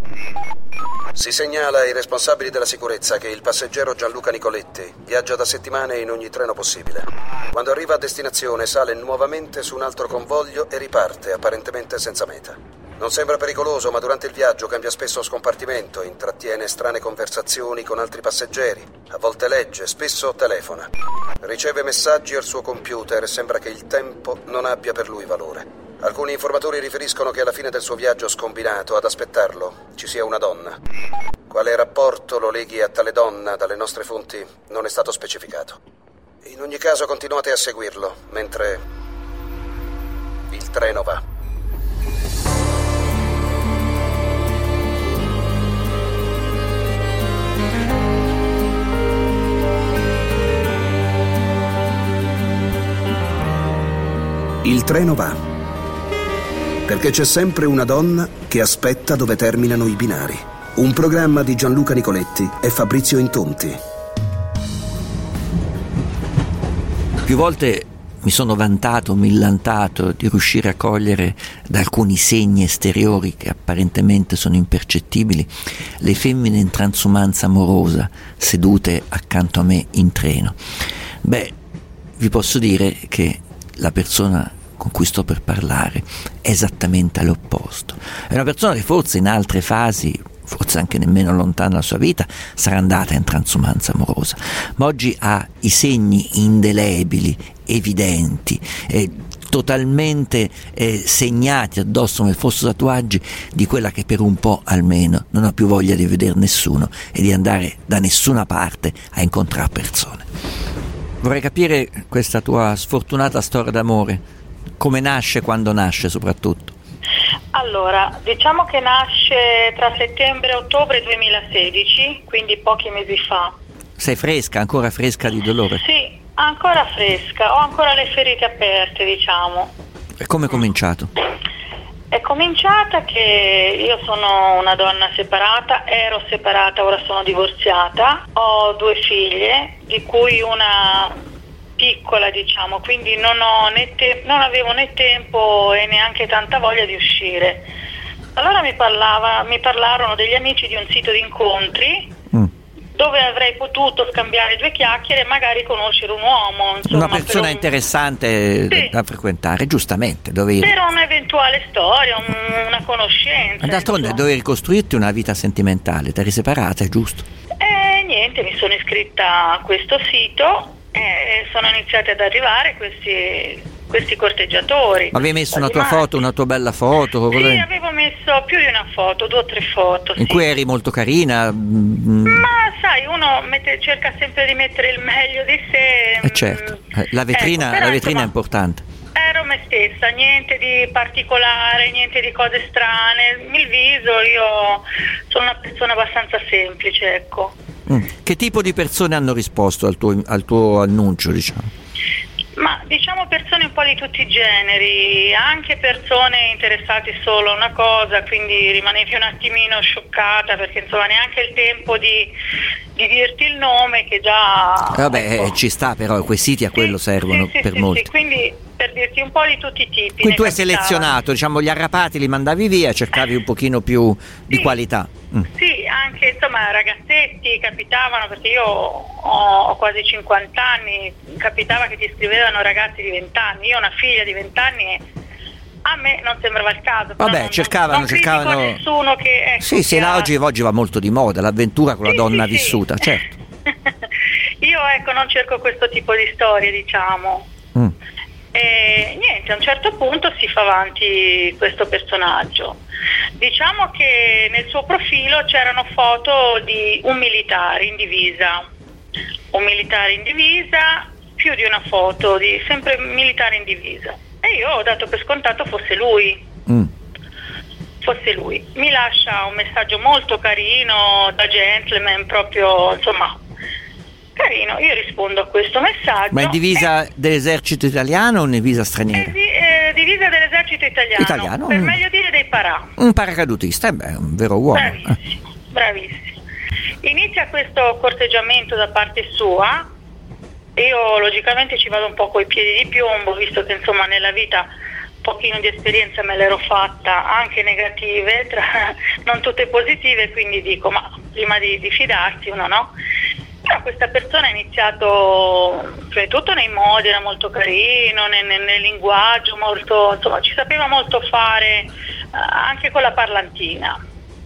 Si segnala ai responsabili della sicurezza che il passeggero Gianluca Nicoletti viaggia da settimane in ogni treno possibile. Quando arriva a destinazione sale nuovamente su un altro convoglio e riparte, apparentemente senza meta. Non sembra pericoloso, ma durante il viaggio cambia spesso scompartimento, intrattiene strane conversazioni con altri passeggeri, a volte legge, spesso telefona. Riceve messaggi al suo computer e sembra che il tempo non abbia per lui valore. Alcuni informatori riferiscono che alla fine del suo viaggio scombinato ad aspettarlo ci sia una donna. Quale rapporto lo leghi a tale donna dalle nostre fonti non è stato specificato. In ogni caso continuate a seguirlo mentre il treno va. Il treno va. Perché c'è sempre una donna che aspetta dove terminano i binari. Un programma di Gianluca Nicoletti e Fabrizio Intonti. Più volte mi sono vantato, millantato di riuscire a cogliere da alcuni segni esteriori che apparentemente sono impercettibili le femmine in transumanza amorosa sedute accanto a me in treno. Beh, vi posso dire che la persona con cui sto per parlare è esattamente all'opposto. È una persona che forse in altre fasi, forse anche nemmeno lontana dalla sua vita, sarà andata in transumanza amorosa, ma oggi ha i segni indelebili, evidenti, totalmente segnati addosso come fossero tatuaggi di quella che per un po' almeno non ha più voglia di vedere nessuno e di andare da nessuna parte a incontrare persone. Vorrei capire questa tua sfortunata storia d'amore. Come nasce, quando nasce soprattutto? Allora, diciamo che nasce tra settembre e ottobre 2016, quindi pochi mesi fa. Sei fresca, ancora fresca di dolore? Sì, ancora fresca, ho ancora le ferite aperte, diciamo. E come è cominciato? È cominciata che io sono una donna separata, ero separata, ora sono divorziata, ho 2 figlie, di cui una piccola, diciamo, quindi non avevo né tempo e neanche tanta voglia di uscire. Allora mi parlarono degli amici di un sito di incontri dove avrei potuto scambiare 2 chiacchiere e magari conoscere un uomo, insomma, una persona interessante, sì, da frequentare, giustamente, dovevi... per un'eventuale storia, una conoscenza. D'altronde dovevi ricostruirti una vita sentimentale, ti eri separata, è giusto? Niente, mi sono iscritta a questo sito e sono iniziati ad arrivare questi corteggiatori. Avevi messo una tua foto, una tua bella foto? Sì, avevo messo più di una foto, 2 o 3 foto. In cui eri molto carina? Ma sai, uno cerca sempre di mettere il meglio di sé. Certo, la vetrina, però, la vetrina insomma, è importante. Ero me stessa, niente di particolare, niente di cose strane. Il viso, io sono una persona abbastanza semplice, ecco. Che tipo di persone hanno risposto al tuo annuncio, diciamo? Ma diciamo persone un po' di tutti i generi, anche persone interessate solo a una cosa, quindi rimanevi un attimino scioccata perché insomma neanche il tempo di dirti il nome che già... Vabbè, ecco. Ci sta, però quei siti a quello servono per molti. Sì, quindi per dirti un po' di tutti i tipi. Quindi tu hai selezionato, diciamo, gli arrapati li mandavi via, cercavi un pochino più di qualità. Sì, anche insomma ragazzetti capitavano, perché io ho quasi 50 anni, capitava che ti scrivevano ragazzi di 20 anni, io ho una figlia di 20 anni e a me non sembrava il caso. Vabbè, cercavano. Nessuno che... Ecco, sì, oggi va molto di moda, l'avventura con la donna vissuta, certo. Io non cerco questo tipo di storie, diciamo. E niente, a un certo punto si fa avanti questo personaggio. Diciamo che nel suo profilo c'erano foto di un militare in divisa, più di una foto di sempre militare in divisa. E io ho dato per scontato fosse lui. Mi lascia un messaggio molto carino, da gentleman, proprio, insomma, carino. Io rispondo a questo messaggio. Ma in divisa dell'esercito italiano o in divisa straniera? Divisa dell'esercito italiano. Per meglio dire dei parà. Un paracadutista, un vero uomo. Bravissimo. Inizia questo corteggiamento da parte sua. Io logicamente ci vado un po' coi piedi di piombo, visto che insomma nella vita pochino di esperienza me l'ero fatta, anche negative, non tutte positive, quindi dico, ma prima di fidarsi uno no. Però questa persona ha iniziato, cioè tutto nei modi, era molto carino, nel linguaggio, molto, insomma ci sapeva molto fare, anche con la parlantina.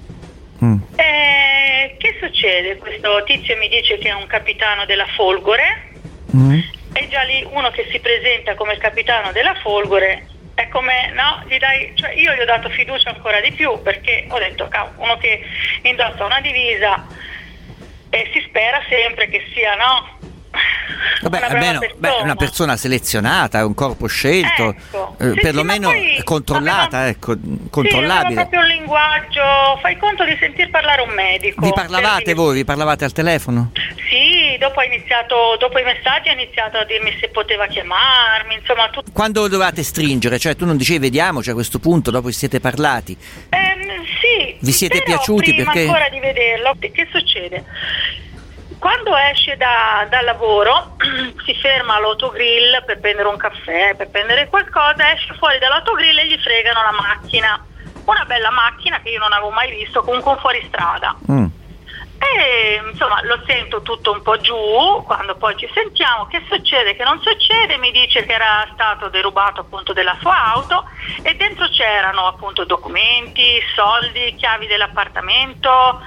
Che succede? Questo tizio mi dice che è un capitano della Folgore, e già lì uno che si presenta come il capitano della Folgore è come, no, cioè io gli ho dato fiducia ancora di più, perché ho detto, uno che indossa una divisa e si spera sempre che sia, no? Vabbè, almeno una persona selezionata, un corpo scelto, ecco. Perlomeno controllata, controllabile. Sì, proprio un linguaggio, fai conto di sentir parlare un medico. Vi parlavate voi? Vi parlavate al telefono? Sì, dopo i messaggi ha iniziato a dirmi se poteva chiamarmi, insomma tutto. Quando dovevate stringere? Cioè tu non dicevi vediamoci a questo punto, dopo vi siete parlati? Sì. Vi siete piaciuti prima perché? Ancora di vederlo, che succede? Quando esce da lavoro si ferma all'autogrill per prendere un caffè, per prendere qualcosa, esce fuori dall'autogrill e gli fregano la macchina, una bella macchina che io non avevo mai visto, comunque un fuoristrada. E insomma lo sento tutto un po' giù, quando poi ci sentiamo, che succede, che non succede, mi dice che era stato derubato appunto della sua auto e dentro c'erano appunto documenti, soldi, chiavi dell'appartamento,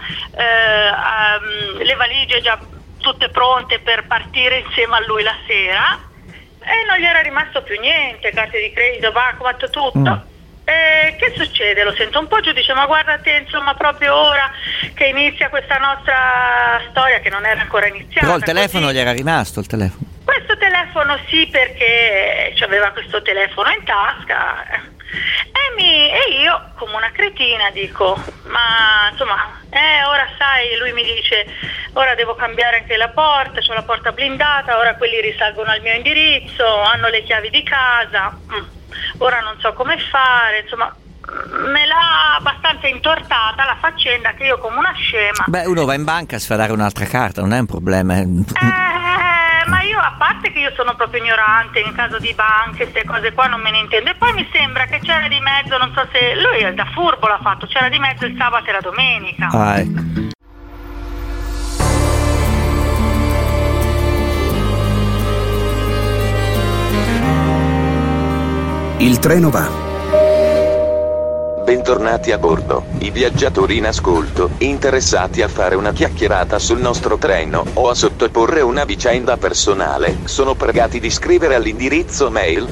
le valigie già tutte pronte per partire insieme a lui la sera, e non gli era rimasto più niente, carte di credito, bancomat, tutto. Che succede? Lo sento un po' giù, dice, ma guarda te, insomma, proprio ora che inizia questa nostra storia, che non era ancora iniziata. Però il telefono così. gli era rimasto, il telefono? Questo telefono sì, perché aveva questo telefono in tasca, e io come una cretina dico, ma insomma, ora sai, lui mi dice, ora devo cambiare anche la porta, c'ho la porta blindata, ora quelli risalgono al mio indirizzo, hanno le chiavi di casa, ora non so come fare, insomma me l'ha abbastanza intortata la faccenda, che io come una scema. Beh, uno va in banca a sferrare un'altra carta, non è un problema. Ma io, a parte che io sono proprio ignorante in caso di banche, queste cose qua non me ne intendo, e poi mi sembra che c'era di mezzo, non so se lui da furbo l'ha fatto, c'era di mezzo il sabato e la domenica. Ecco. Il treno va. Bentornati a bordo, i viaggiatori in ascolto, interessati a fare una chiacchierata sul nostro treno o a sottoporre una vicenda personale, sono pregati di scrivere all'indirizzo mail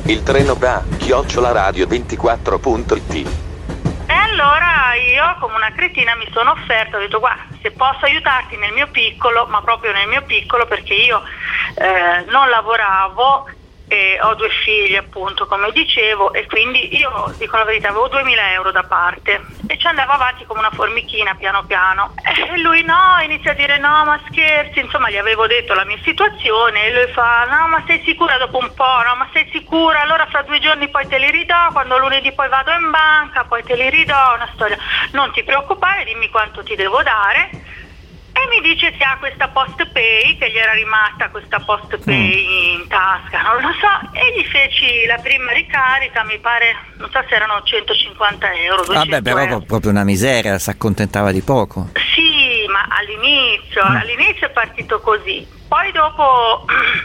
iltrenova@radio24.it. E allora io come una cretina mi sono offerta, ho detto, guarda, se posso aiutarti nel mio piccolo, ma proprio nel mio piccolo, perché io non lavoravo e ho 2 figli appunto, come dicevo, e quindi io, dico la verità, avevo 2.000 euro da parte e ci andavo avanti come una formichina piano piano, e lui no, inizia a dire no, ma scherzi, insomma gli avevo detto la mia situazione e lui fa no, ma sei sicura, dopo un po', no, ma sei sicura, allora fra 2 giorni poi te li ridò, quando lunedì poi vado in banca, poi te li ridò, una storia, non ti preoccupare, dimmi quanto ti devo dare. E mi dice se ha questa post pay, che gli era rimasta questa post pay in tasca, non lo so, e gli feci la prima ricarica, mi pare, non so se erano 150 euro, 200 Vabbè, però euro. proprio una miseria, si accontentava di poco. Sì, ma all'inizio è partito così, poi dopo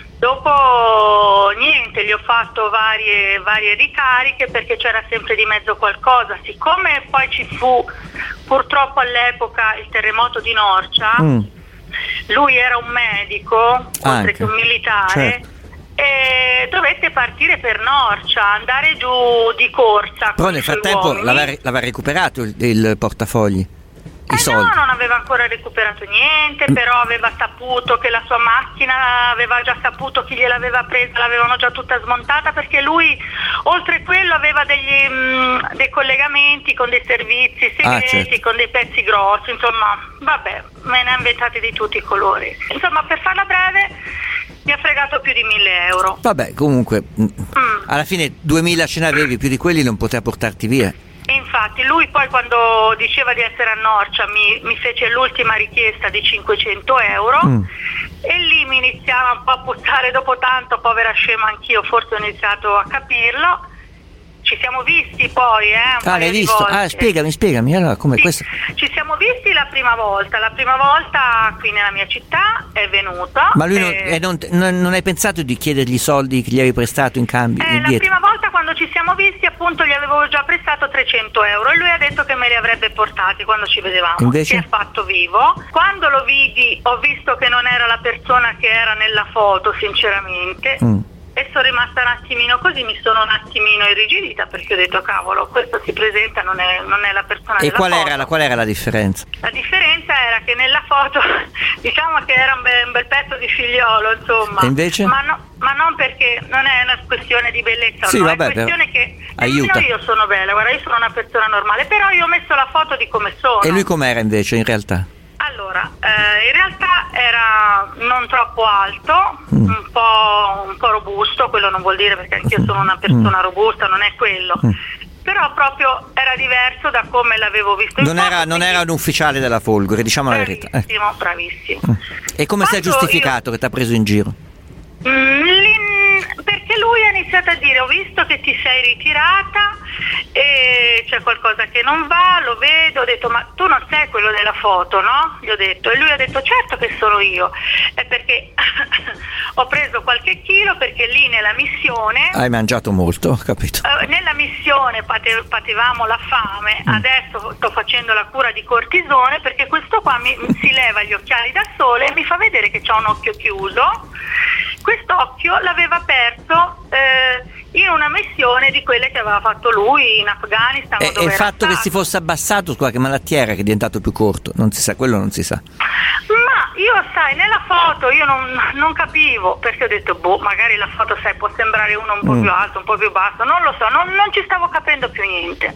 niente, gli ho fatto varie ricariche perché c'era sempre di mezzo qualcosa, siccome poi ci fu purtroppo all'epoca il terremoto di Norcia, lui era un medico, oltre che un militare, certo. E dovette partire per Norcia, andare giù di corsa. Però nel frattempo l'aveva recuperato il portafogli? I soldi. No, non aveva ancora recuperato niente, però aveva saputo che la sua macchina, aveva già saputo chi gliel'aveva presa, l'avevano già tutta smontata, perché lui oltre a quello aveva dei collegamenti con dei servizi segreti, certo. con dei pezzi grossi, insomma, vabbè, me ne ha inventati di tutti i colori. Insomma, per farla breve, mi ha fregato più di 1.000 euro. Vabbè, comunque, alla fine 2.000 ce n'avevi, più di quelli non poteva portarti via. Infatti lui poi, quando diceva di essere a Norcia, mi fece l'ultima richiesta di 500 euro e lì mi iniziava un po' a puzzare, dopo tanto, povera scema anch'io, forse ho iniziato a capirlo. ci siamo visti poi, l'hai visto? Spiegami, allora come sì, questo? Ci siamo visti la prima volta qui nella mia città, è venuto. Ma lui non hai pensato di chiedergli i soldi che gli avevi prestato in cambio? La prima volta quando ci siamo visti, appunto, gli avevo già prestato 300 euro e lui ha detto che me li avrebbe portati quando ci vedevamo. Invece? Si è fatto vivo. Quando lo vidi ho visto che non era la persona che era nella foto, sinceramente. E sono rimasta un attimino così, mi sono un attimino irrigidita, perché ho detto cavolo, questo si presenta, non è la persona e della foto. Qual era la differenza? La differenza era che nella foto diciamo che era un bel pezzo di figliolo, insomma. E invece? Ma non perché non è una questione di bellezza, sì, no, vabbè, è questione che aiuta. Io sono bella, guarda, io sono una persona normale, però io ho messo la foto di come sono. E lui com'era invece in realtà? Allora, in realtà era non troppo alto, un po' robusto, quello non vuol dire, perché anch'io sono una persona robusta, non è quello. Però proprio era diverso da come l'avevo visto in foto. Non era un ufficiale della Folgore, diciamo la verità. Bravissimo. E come si è giustificato che ti ha preso in giro? Perché lui ha iniziato a dire: ho visto che ti sei ritirata e c'è qualcosa che non va, lo vedo. Ho detto: ma tu non sei quello della foto, no? Gli ho detto. E lui ha detto: certo che sono io. È perché ho preso qualche chilo, perché lì nella missione hai mangiato molto, ho capito. Nella missione patevamo la fame. Adesso sto facendo la cura di cortisone, perché questo qua si leva gli occhiali da sole e mi fa vedere che c'ha un occhio chiuso. Quest'occhio l'aveva perso in una missione di quelle che aveva fatto lui in Afghanistan. E il fatto che si fosse abbassato, scusa, che malattia era che è diventato più corto? Non si sa, quello non si sa. Ma io, sai, nella foto io non capivo, perché ho detto, magari la foto, sai, può sembrare uno un po' più alto, un po' più basso, non lo so, non ci stavo capendo più niente.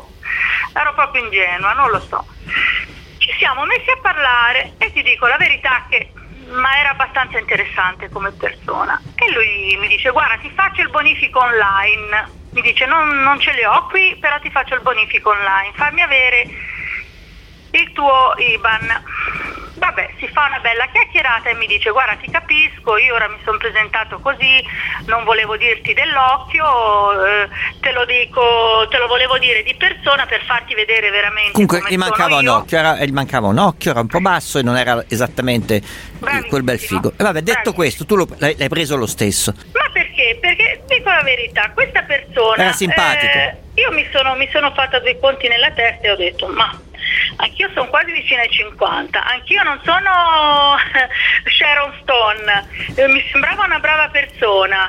Ero proprio ingenua, non lo so. Ci siamo messi a parlare e ti dico la verità che era abbastanza interessante come persona. E lui mi dice: guarda, ti faccio il bonifico online. Mi dice: non ce li ho qui, però ti faccio il bonifico online, fammi avere il tuo IBAN. Vabbè, si fa una bella chiacchierata e mi dice: guarda, ti capisco, io ora mi sono presentato così, non volevo dirti dell'occhio, te lo volevo dire di persona per farti vedere veramente. Comunque come gli mancava un occhio, era un po' basso e non era esattamente quel bel figo. E vabbè, detto questo, tu l'hai preso lo stesso. Ma perché? Perché dico la verità, questa persona era simpatico. Io mi sono fatta due conti nella testa e ho detto: ma anch'io sono quasi vicina ai 50, anch'io non sono Sharon Stone, mi sembrava una brava persona.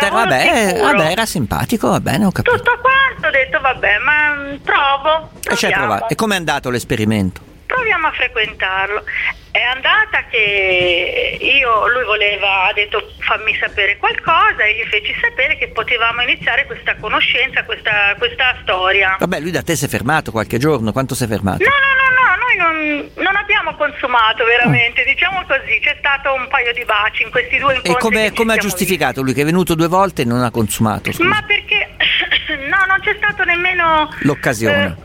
Vabbè, era simpatico, va bene, ho capito. Tutto quanto, ho detto vabbè, ma proviamo. E com'è andato l'esperimento? Proviamo a frequentarlo. È andata che lui ha detto fammi sapere qualcosa, e gli feci sapere che potevamo iniziare questa conoscenza, questa storia. Vabbè, lui da te si è fermato qualche giorno, quanto si è fermato? No, noi non abbiamo consumato veramente, diciamo così, c'è stato un paio di baci in questi due incontri. E come ha giustificato lui che è venuto 2 volte e non ha consumato? Scusa. Ma perché non c'è stato nemmeno l'occasione,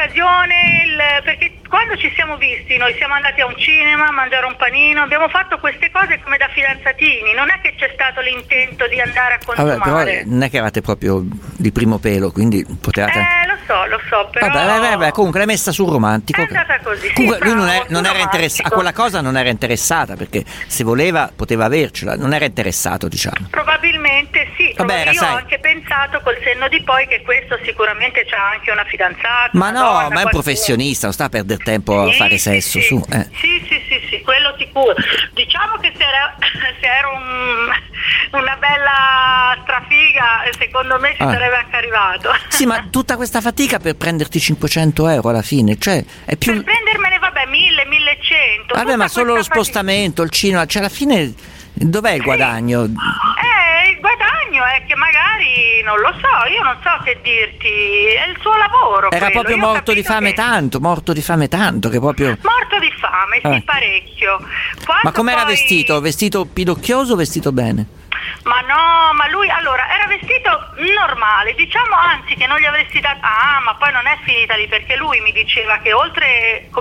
perché quando ci siamo visti noi siamo andati a un cinema a mangiare un panino, abbiamo fatto queste cose come da fidanzatini, non è che c'è stato l'intento di andare a consumare. Vabbè, però non è che eravate proprio di primo pelo, quindi potevate... Lo so, però... Vabbè, comunque l'hai messa sul romantico. È andata così, comunque sì, lui non era interessato, a quella cosa non era interessata, perché se voleva poteva avercela, non era interessato, diciamo. Probabilmente sì, io ho anche pensato col senno di poi che questo sicuramente c'ha anche una fidanzata. Ma no, ma è un professionista, non sta a perdere tempo a fare sesso, sì. su. Sì, quello sicuro. Diciamo che se era una bella strafiga, secondo me ci sarebbe anche arrivato. Sì, ma tutta questa fatica per prenderti 500 euro alla fine, cioè è più... Per prendermene, 1000, 1100. Vabbè, ma solo lo spostamento, il cinema, cioè alla fine dov'è il guadagno? Il guadagno è che magari, non lo so, io non so che dirti, è il suo lavoro. Era quello. proprio morto di fame tanto, che proprio... Morto di fame, sì, parecchio. Ma com'era vestito? Vestito pidocchioso o vestito bene? Ma no, ma lui allora era vestito normale, diciamo, anzi che non gli avresti dato... ma poi non è finita lì, perché lui mi diceva che oltre come capitano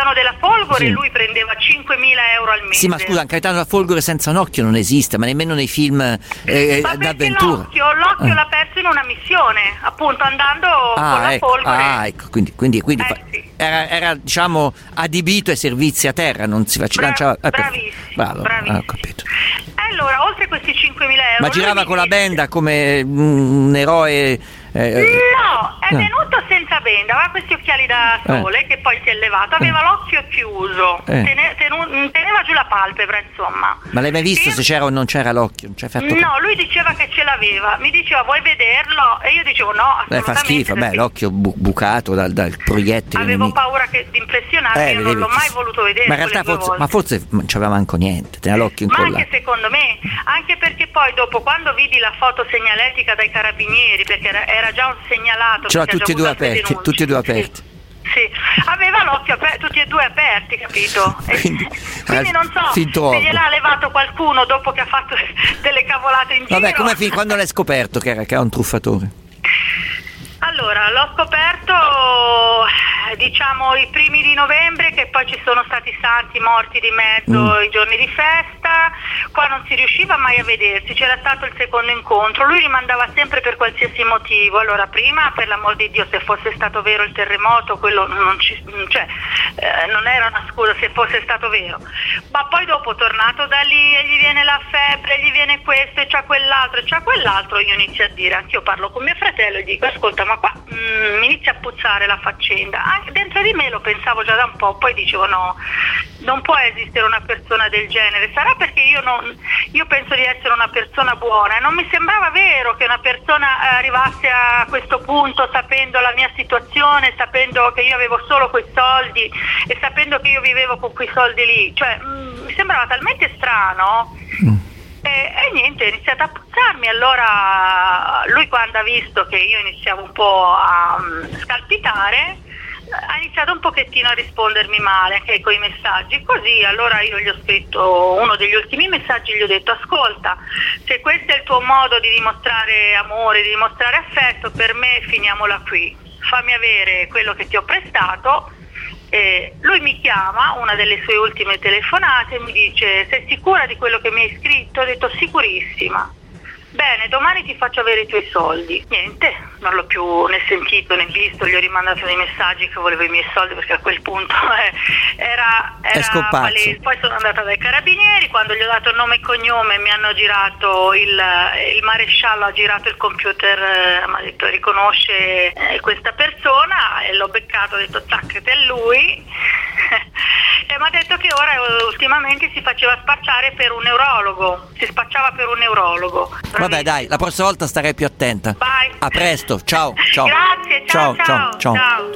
Caetano della Folgore sì. Lui prendeva 5.000 euro al mese. Sì, ma scusa, Caetano della Folgore senza un occhio non esiste, ma nemmeno nei film d'avventura. L'occhio l'ha perso in una missione, appunto andando con la Folgore. Ecco, quindi sì. era diciamo adibito ai servizi a terra, non si lanciava. Bravissimo. Ho capito. Allora, oltre questi 5.000 euro... Ma girava con la benda come un eroe... No, è venuto senza benda, aveva questi occhiali da sole che poi si è levato, aveva l'occhio chiuso, teneva giù la palpebra, insomma. Ma l'hai mai visto se c'era o non c'era l'occhio? No, lui diceva che ce l'aveva, mi diceva vuoi vederlo? E io dicevo no, assolutamente. Fa schifo, l'occhio bucato dal proiettile. Avevo nemico. paura di impressionarmi, io non l'ho mai voluto vedere. Ma in realtà forse non c'aveva manco niente, teneva l'occhio incollato. Ma anche secondo me, anche perché poi dopo quando vidi la foto segnaletica dai carabinieri, perché era già un segnalato, ce l'ha tutti e due aperti. Sì, aveva l'occhio aperto, tutti e due aperti, capito? Quindi non so se gliel'ha levato qualcuno dopo che ha fatto delle cavolate in giro. Vabbè, quando l'hai scoperto che era un truffatore? Allora, l'ho scoperto diciamo i primi di novembre, che poi ci sono stati santi morti di mezzo, i giorni di festa, qua non si riusciva mai a vedersi, c'era stato il secondo incontro, lui rimandava sempre per qualsiasi motivo. Allora prima, per l'amor di Dio, se fosse stato vero il terremoto, quello non era una scusa se fosse stato vero, ma poi dopo tornato da lì e gli viene la febbre, gli viene questo e c'ha quell'altro, io inizio a dire, anch'io parlo con mio fratello e dico ascolta, ma qua mi inizia a puzzare la faccenda. Anche dentro di me lo pensavo già da un po', poi dicevo no, non può esistere una persona del genere. Sarà perché io penso di essere una persona buona e non mi sembrava vero che una persona arrivasse a questo punto sapendo la mia situazione, sapendo che io avevo solo quei soldi e sapendo che io vivevo con quei soldi lì, cioè mi sembrava talmente strano. E niente, è iniziato a puzzarmi. Allora lui, quando ha visto che io iniziavo un po' a scalpitare, ha iniziato un pochettino a rispondermi male anche con i messaggi, così allora io gli ho scritto uno degli ultimi messaggi, gli ho detto ascolta, se questo è il tuo modo di dimostrare amore, di dimostrare affetto, per me finiamola qui, fammi avere quello che ti ho prestato. Lui mi chiama, una delle sue ultime telefonate, e mi dice sei sicura di quello che mi hai scritto? Ho detto sicurissima. Bene, domani ti faccio avere i tuoi soldi. Niente, non l'ho più né sentito né visto, gli ho rimandato dei messaggi che volevo i miei soldi, perché a quel punto era palese. Poi sono andata dai carabinieri, quando gli ho dato nome e cognome mi hanno girato il maresciallo ha girato il computer, mi ha detto riconosce questa persona, e l'ho beccato, ho detto taccate a lui e mi ha detto che ora ultimamente si faceva spacciare per un neurologo, si spacciava per un neurologo. Vabbè dai, la prossima volta starei più attenta. Bye. A presto, ciao. Grazie, ciao.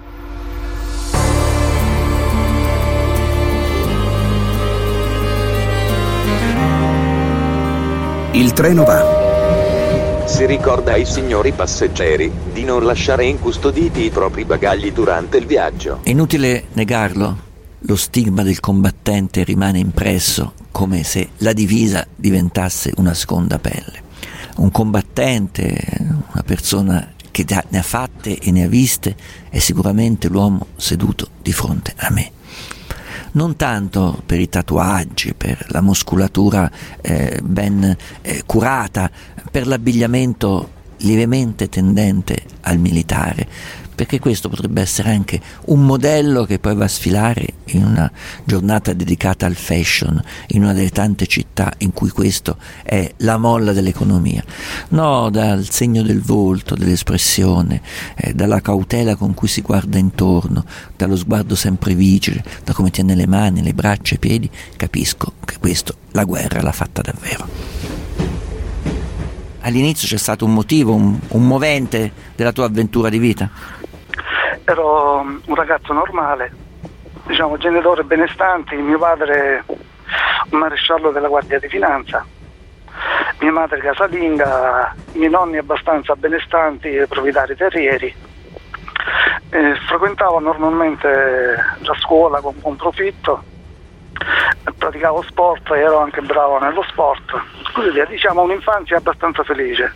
Il treno va. Si ricorda ai signori passeggeri di non lasciare incustoditi i propri bagagli durante il viaggio. È inutile negarlo, lo stigma del combattente rimane impresso come se la divisa diventasse una seconda pelle. Un combattente, una persona che ne ha fatte e ne ha viste, è sicuramente l'uomo seduto di fronte a me. Non tanto per i tatuaggi, per la muscolatura ben curata, per l'abbigliamento lievemente tendente al militare, perché questo potrebbe essere anche un modello che poi va a sfilare in una giornata dedicata al fashion, in una delle tante città in cui questo è la molla dell'economia. No, dal segno del volto, dell'espressione, dalla cautela con cui si guarda intorno, dallo sguardo sempre vigile, da come tiene le mani, le braccia, i piedi, capisco che questo la guerra l'ha fatta davvero. All'inizio c'è stato un motivo, un movente della tua avventura di vita? Ero un ragazzo normale, diciamo genitori benestanti, mio padre un maresciallo della Guardia di Finanza, mia madre casalinga, i miei nonni abbastanza benestanti, proprietari terrieri. Frequentavo normalmente la scuola con buon profitto, praticavo sport e ero anche bravo nello sport, così via, diciamo un'infanzia abbastanza felice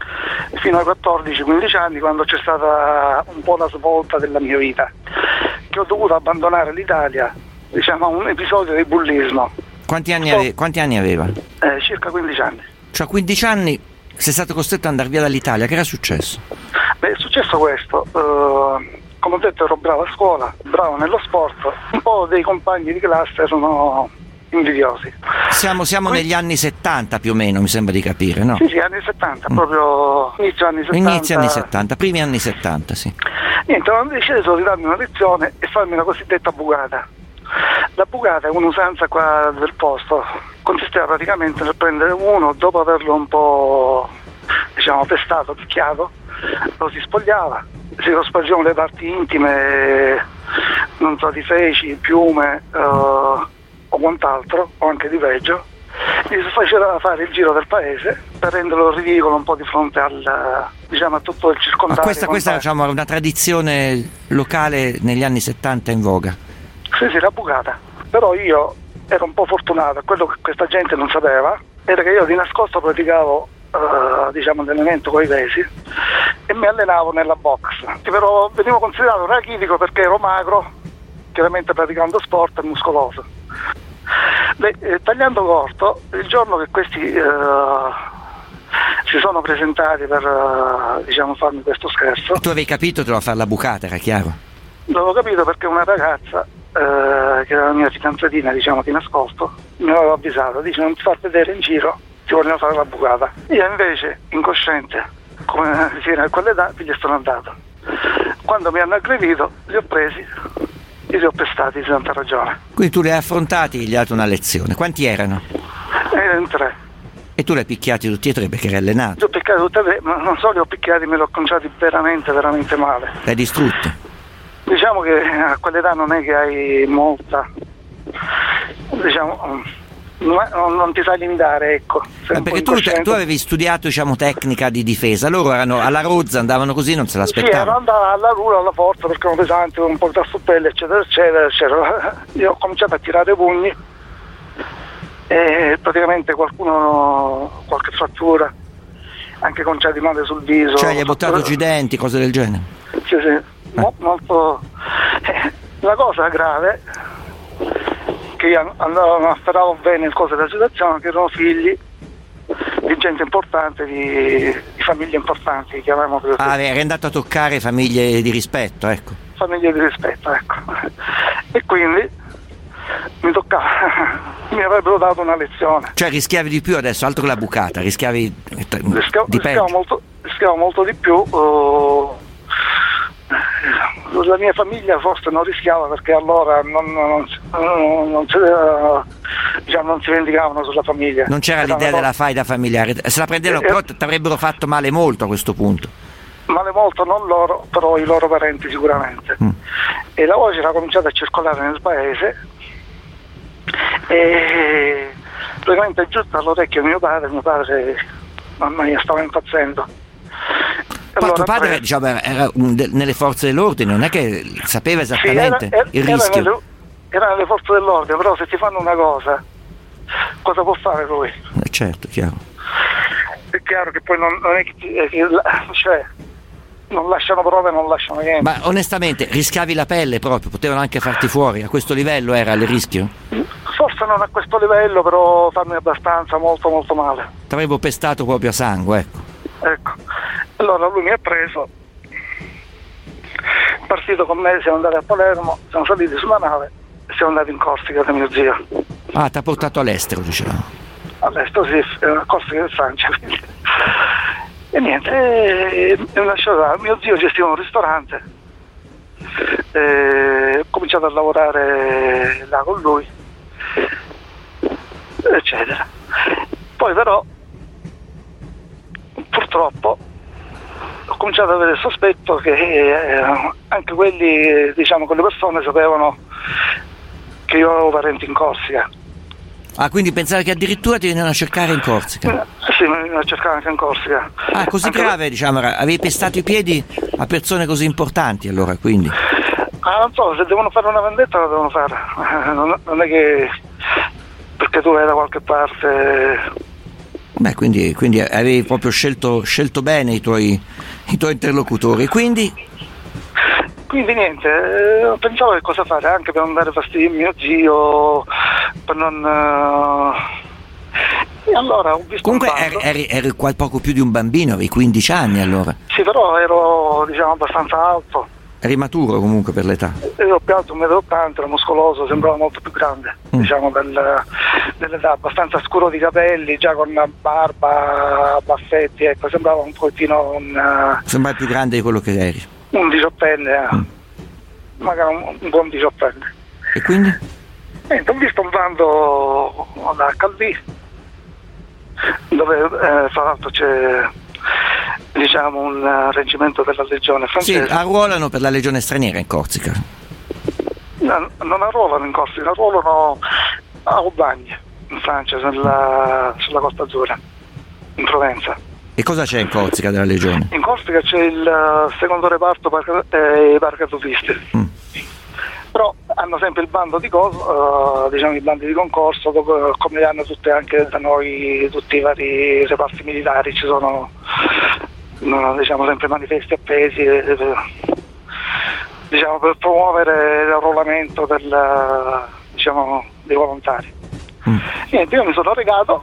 fino ai 14-15 anni, quando c'è stata un po' la svolta della mia vita, che ho dovuto abbandonare l'Italia, diciamo, a un episodio di bullismo. Quanti anni aveva? Circa 15 anni. Cioè a 15 anni sei stato costretto ad andare via dall'Italia, che era successo? Beh, è successo questo, come ho detto ero bravo a scuola, bravo nello sport, un po' dei compagni di classe erano invidiosi. Siamo negli anni 70 più o meno, mi sembra di capire, no? Sì, anni 70, proprio inizio anni 70. Inizio anni 70, primi anni 70, sì. Niente, ho deciso di darmi una lezione e farmi una cosiddetta bugata. La bugata è un'usanza qua del posto, consisteva praticamente nel prendere uno, dopo averlo un po', diciamo, pestato, picchiato, lo si spogliava, si spargevano le parti intime, non so, di feci, piume o quant'altro, o anche di peggio, gli si faceva fare il giro del paese per renderlo ridicolo un po' di fronte al, diciamo, a tutto il circondario. Ma questa diciamo, è una tradizione locale negli anni 70 in voga. Sì, la bugata. Però io ero un po' fortunato, quello che questa gente non sapeva era che io di nascosto praticavo diciamo allenamento con i pesi e mi allenavo nella box. Però venivo considerato rachitico perché ero magro, chiaramente praticando sport e muscoloso. Tagliando corto, il giorno che questi si sono presentati per diciamo farmi questo scherzo. Tu avevi capito che doveva fare la bucata, era chiaro? L'avevo capito perché una ragazza che era la mia fidanzatina, diciamo, di nascosto, mi aveva avvisato, dice non ti far vedere in giro, ti vogliono fare la bucata. Io invece, incosciente, come si era a quell'età, gli sono andato. Quando mi hanno aggredito, li ho presi e li ho pestati di tanta ragione. Quindi tu li hai affrontati e gli hai dato una lezione. Quanti erano? Erano 3. E tu li hai picchiati tutti e 3 perché eri allenato? Li ho picchiati tutti e 3, ma non solo li ho picchiati, me li ho conciati veramente, veramente male. Li hai distrutti? Diciamo che a quell'età non è che hai molta, diciamo, non ti sai limitare, ecco. Perché tu avevi studiato, diciamo, tecnica di difesa, loro erano alla rozza, andavano così, non se l'aspettavano. Sì, andava alla rula, alla forza, perché erano pesanti, un po' da suppelle, eccetera, eccetera, eccetera. Io ho cominciato a tirare pugni e praticamente qualcuno, qualche frattura, anche conciati male sul viso. Cioè gli hai buttato giù i denti, cose del genere? Sì. Molto. La cosa grave che io afferravo bene il coso della situazione, che erano figli di gente importante, di famiglie importanti, chiamiamo così. Eri andato a toccare famiglie di rispetto, ecco. Famiglie di rispetto, ecco. E quindi mi toccava, mi avrebbero dato una lezione. Cioè rischiavi di più adesso, altro che la bucata, rischiavi di peggio. Rischiavo molto di più. La mia famiglia forse non rischiava perché allora non si vendicavano sulla famiglia. Non c'era l'idea della faida familiare. Se la prendevano, però ti avrebbero fatto male molto a questo punto. Male molto, non loro, però i loro parenti sicuramente. E la voce era cominciata a circolare nel paese e praticamente è giusto all'orecchio mio padre, mamma mia, stava impazzendo. Poi tuo padre diciamo, era nelle forze dell'ordine, non è che sapeva esattamente il rischio. Era nelle forze dell'ordine, però se ti fanno una cosa può fare lui? Certo, chiaro. È chiaro che poi non è che cioè, non lasciano prove, non lasciano niente. Ma onestamente rischiavi la pelle proprio, potevano anche farti fuori, a questo livello era il rischio? Forse non a questo livello, però farmi abbastanza, molto molto male. Ti avevo pestato proprio a sangue, ecco. Allora lui mi ha preso, partito con me, siamo andati a Palermo, siamo saliti sulla nave e siamo andati in Corsica da mio zio. Ah, ti ha portato all'estero, diciamo. All'estero sì, Corsica del Francia. E niente, mi lasciato là. Mio zio gestiva un ristorante, ho cominciato a lavorare là con lui, eccetera. Poi però, purtroppo, ho cominciato ad avere il sospetto che anche quelli, diciamo, quelle persone sapevano che io avevo parenti in Corsica. Ah, quindi pensavi che addirittura ti venivano a cercare in Corsica? Sì, mi venivano a cercare anche in Corsica. Ah, così anche grave, diciamo, avevi pestato i piedi a persone così importanti allora, quindi? Ah, non so, se devono fare una vendetta la devono fare, non è che perché tu vai da qualche parte. Beh, quindi avevi proprio scelto bene i tuoi interlocutori, quindi quindi niente, pensavo che cosa fare, anche per non dare fastidio a mio zio, per non... E allora ho visto comunque eri poco più di un bambino, avevi 15 anni allora. Sì, però ero, diciamo, abbastanza alto. Eri maturo comunque per l'età. Ero più alto, 1,80 m, ero muscoloso, sembrava molto più grande, diciamo, dell'età, abbastanza scuro di capelli, già con barba, baffetti, ecco, sembrava un pochettino sembrava più grande di quello che eri. Un diciottenne, magari un buon diciottenne. E quindi? Ho visto un bando da Calvi, dove tra l'altro c'è, diciamo, un reggimento della Legione francese. Sì, arruolano per la Legione straniera in Corsica. No, non arruolano in Corsica, arruolano a Aubagne, in Francia, sulla Costa Azzurra, in Provenza. E cosa c'è in Corsica della Legione? In Corsica c'è il secondo reparto paracadutisti. Però hanno sempre il bando di diciamo, i bandi di concorso, come hanno tutte anche da noi, tutti i vari reparti militari, ci sono, diciamo, sempre manifesti appesi, diciamo, per promuovere l'arruolamento diciamo, dei volontari. Niente, io mi sono recato,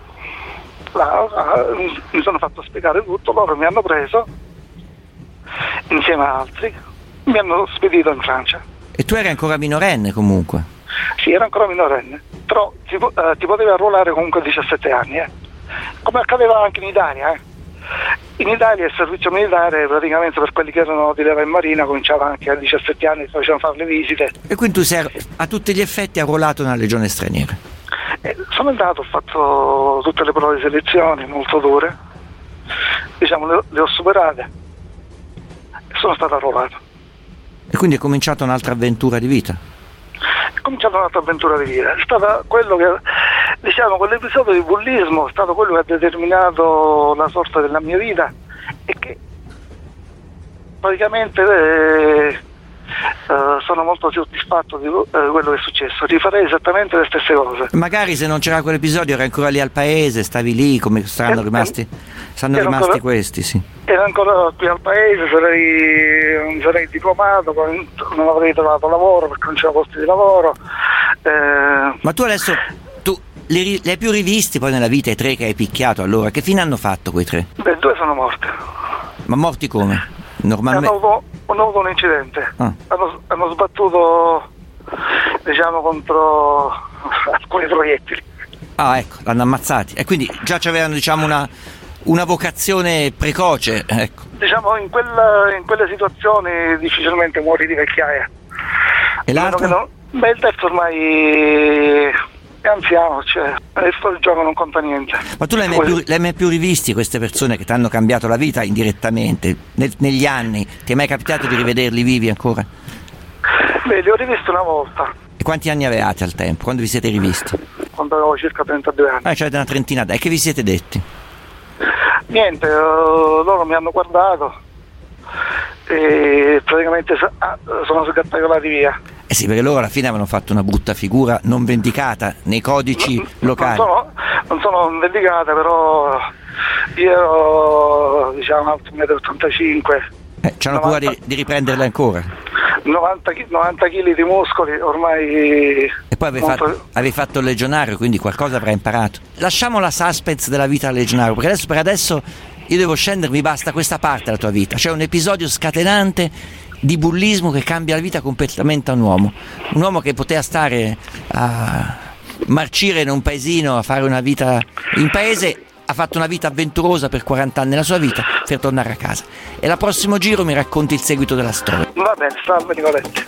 mi sono fatto spiegare tutto, loro mi hanno preso insieme a altri, mi hanno spedito in Francia. E tu eri ancora minorenne comunque? Sì, ero ancora minorenne, però ti potevi arruolare comunque a 17 anni, come accadeva anche in Italia. In Italia il servizio militare praticamente per quelli che erano di leva in marina cominciava anche a 17 anni, facevano fare le visite. E quindi tu sei a tutti gli effetti arruolato nella Legione straniera? Sono andato, ho fatto tutte le prove di selezione molto dure, diciamo, le ho superate e sono stato arruolato. E quindi è cominciata un'altra avventura di vita? È cominciata un'altra avventura di vita, è stato quello che, diciamo, quell'episodio di bullismo è stato quello che ha determinato la sorte della mia vita e che praticamente sono molto soddisfatto di quello che è successo, rifarei esattamente le stesse cose. Magari se non c'era quell'episodio eri ancora lì al paese, stavi lì, come saranno rimasti ancora, questi, sì. Ero ancora qui al paese, mi sarei diplomato, non avrei trovato lavoro perché non c'era posti di lavoro. Ma tu adesso li hai più rivisti poi nella vita, i 3 che hai picchiato, allora che fine hanno fatto quei 3? 2 sono morti. Ma morti come? Normalmente hanno avuto un incidente, hanno sbattuto, diciamo, contro alcuni proiettili. Ah, ecco, l'hanno ammazzati e quindi già c'avevano, diciamo, una vocazione precoce, ecco. Diciamo, in quelle situazioni difficilmente muori di vecchiaia. E l'altro? Il terzo ormai è anziano, cioè il gioco non conta niente. Ma tu l'hai mai più rivisti queste persone che ti hanno cambiato la vita indirettamente negli anni? Ti è mai capitato di rivederli vivi ancora? Beh, li ho rivisti una volta. E quanti anni avevate al tempo? Quando vi siete rivisti? Quando avevo circa 32 anni. C'avete una trentina d'anni. E che vi siete detti? Niente, loro mi hanno guardato e praticamente sono sgattaiolati via. Eh sì, perché loro alla fine avevano fatto una brutta figura non vendicata nei codici locali. Non sono vendicata, però io ero, diciamo, alto 1,85 m. C'hanno paura di riprenderla ancora? 90 kg di muscoli ormai. E poi avevi fatto il legionario, quindi qualcosa avrai imparato. Lasciamo la suspense della vita al legionario, perché per adesso io devo scendere, mi basta questa parte della tua vita. C'è un episodio scatenante di bullismo che cambia la vita completamente a un uomo che poteva stare a marcire in un paesino, a fare una vita in paese, ha fatto una vita avventurosa per 40 anni della sua vita per tornare a casa. E al prossimo giro mi racconti il seguito della storia. Va bene, salve Nicoletti.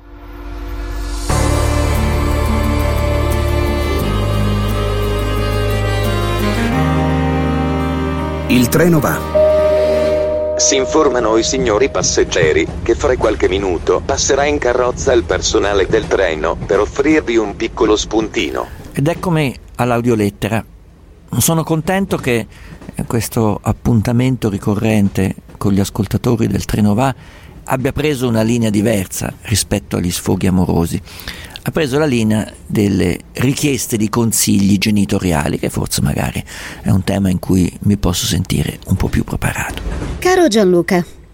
Il treno va. Si informano i signori passeggeri che fra qualche minuto passerà in carrozza il personale del treno per offrirvi un piccolo spuntino. Ed eccomi all'audiolettera. Sono contento che questo appuntamento ricorrente con gli ascoltatori del Treno Va abbia preso una linea diversa rispetto agli sfoghi amorosi. Ha preso la linea delle richieste di consigli genitoriali, che forse magari è un tema in cui mi posso sentire un po' più preparato. Caro Gianluca,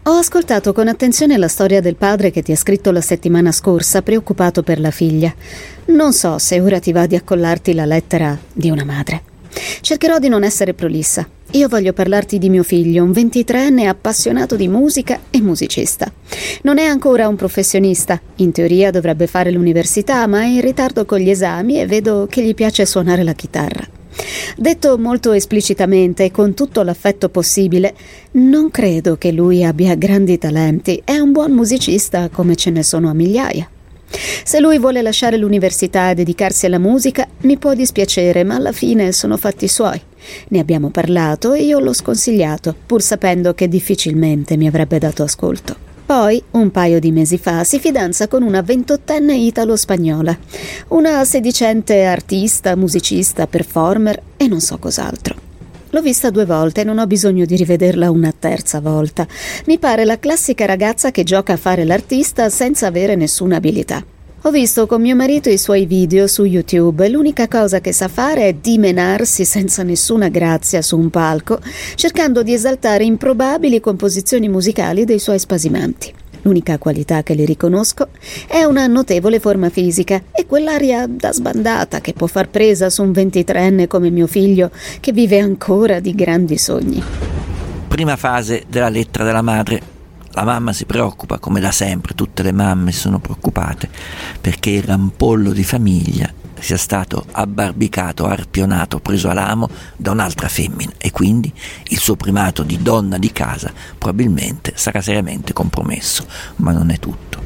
Ho ascoltato con attenzione la storia del padre che ti ha scritto la settimana scorsa, preoccupato per la figlia. Non so se ora ti va di accollarti la lettera di una madre. Cercherò di non essere prolissa. Io voglio parlarti di mio figlio, un 23enne appassionato di musica e musicista. Non è ancora un professionista. In teoria dovrebbe fare l'università, ma è in ritardo con gli esami e vedo che gli piace suonare la chitarra. Detto molto esplicitamente e con tutto l'affetto possibile, non credo che lui abbia grandi talenti. È un buon musicista come ce ne sono a migliaia. Se lui vuole lasciare l'università e dedicarsi alla musica, mi può dispiacere, ma alla fine sono fatti suoi. Ne abbiamo parlato e io l'ho sconsigliato, pur sapendo che difficilmente mi avrebbe dato ascolto. Poi, un paio di mesi fa, si fidanza con una 28enne italo-spagnola, una sedicente artista, musicista, performer e non so cos'altro. L'ho vista 2 volte e non ho bisogno di rivederla una terza volta. Mi pare la classica ragazza che gioca a fare l'artista senza avere nessuna abilità. Ho visto con mio marito i suoi video su YouTube e l'unica cosa che sa fare è dimenarsi senza nessuna grazia su un palco, cercando di esaltare improbabili composizioni musicali dei suoi spasimanti. L'unica qualità che le riconosco è una notevole forma fisica e quell'aria da sbandata che può far presa su un 23enne come mio figlio, che vive ancora di grandi sogni. Prima fase della lettera della madre. La mamma si preoccupa, come da sempre, tutte le mamme sono preoccupate, perché il rampollo di famiglia sia stato abbarbicato, arpionato, preso a lamo da un'altra femmina e quindi il suo primato di donna di casa probabilmente sarà seriamente compromesso, ma non è tutto.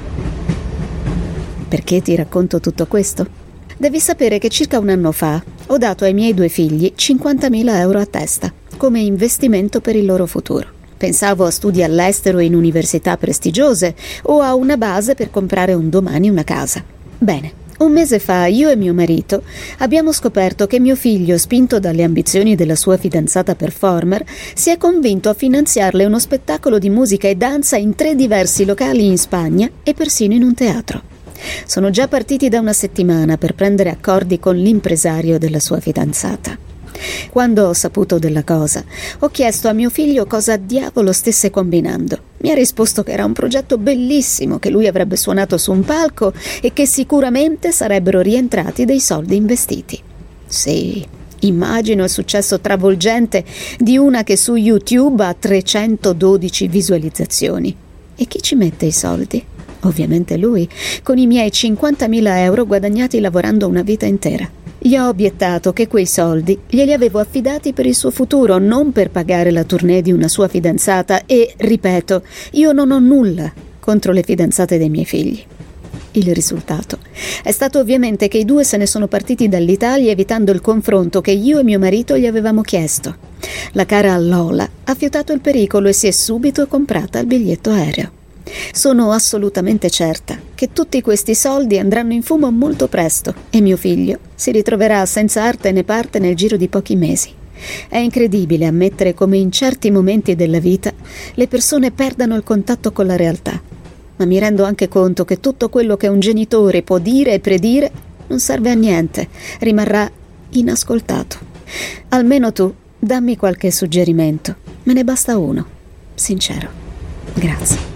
Perché ti racconto tutto questo? Devi sapere che circa un anno fa ho dato ai miei 2 figli 50.000 euro a testa come investimento per il loro futuro. Pensavo a studi all'estero in università prestigiose o a una base per comprare un domani una casa. Bene, un mese fa io e mio marito abbiamo scoperto che mio figlio, spinto dalle ambizioni della sua fidanzata performer, si è convinto a finanziarle uno spettacolo di musica e danza in 3 diversi locali in Spagna e persino in un teatro. Sono già partiti da una settimana per prendere accordi con l'impresario della sua fidanzata. Quando ho saputo della cosa, ho chiesto a mio figlio cosa diavolo stesse combinando. Mi ha risposto che era un progetto bellissimo, che lui avrebbe suonato su un palco e che sicuramente sarebbero rientrati dei soldi investiti. Sì, immagino il successo travolgente di una che su YouTube ha 312 visualizzazioni. E chi ci mette i soldi? Ovviamente lui, con i miei 50.000 euro guadagnati lavorando una vita intera. Gli ho obiettato che quei soldi glieli avevo affidati per il suo futuro, non per pagare la tournée di una sua fidanzata e, ripeto, io non ho nulla contro le fidanzate dei miei figli. Il risultato è stato ovviamente che i 2 se ne sono partiti dall'Italia evitando il confronto che io e mio marito gli avevamo chiesto. La cara Lola ha fiutato il pericolo e si è subito comprata il biglietto aereo. Sono assolutamente certa che tutti questi soldi andranno in fumo molto presto e mio figlio si ritroverà senza arte né parte nel giro di pochi mesi. È incredibile ammettere come in certi momenti della vita le persone perdano il contatto con la realtà, ma mi rendo anche conto che tutto quello che un genitore può dire e predire non serve a niente, rimarrà inascoltato. Almeno tu dammi qualche suggerimento, me ne basta uno, sincero. Grazie.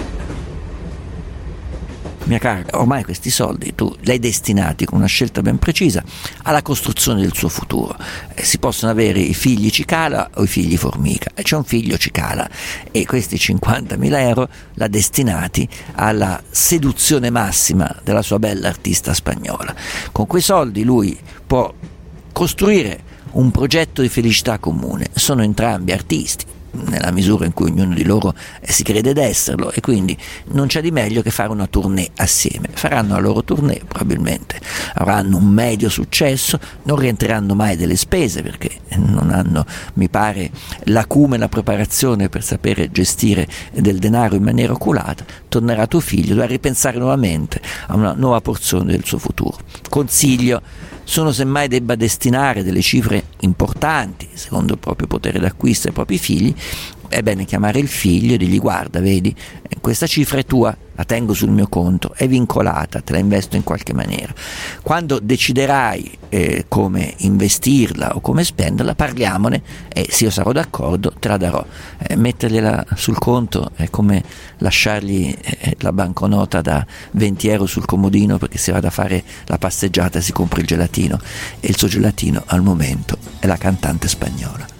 Mia cara, ormai questi soldi tu li hai destinati con una scelta ben precisa alla costruzione del suo futuro. Si possono avere i figli cicala o i figli formica, e c'è un figlio cicala e questi 50.000 euro l'ha destinati alla seduzione massima della sua bella artista spagnola. Con quei soldi lui può costruire un progetto di felicità comune. Sono entrambi artisti, nella misura in cui ognuno di loro si crede d'esserlo, e quindi non c'è di meglio che fare una tournée assieme. Faranno la loro tournée, probabilmente avranno un medio successo, non rientreranno mai delle spese perché non hanno, mi pare, l'acume e la preparazione per sapere gestire del denaro in maniera oculata. Tornerà tuo figlio, dovrà ripensare nuovamente a una nuova porzione del suo futuro. Consiglio: sono semmai debba destinare delle cifre importanti secondo il proprio potere d'acquisto ai propri figli, è bene chiamare il figlio e dirgli: guarda, vedi, questa cifra è tua, la tengo sul mio conto, è vincolata, te la investo in qualche maniera. Quando deciderai come investirla o come spenderla, parliamone, e se io sarò d'accordo te la darò. Mettergliela sul conto è come lasciargli la banconota da 20 euro sul comodino perché si vada a fare la passeggiata e si compra il gelatino, e il suo gelatino al momento è la cantante spagnola.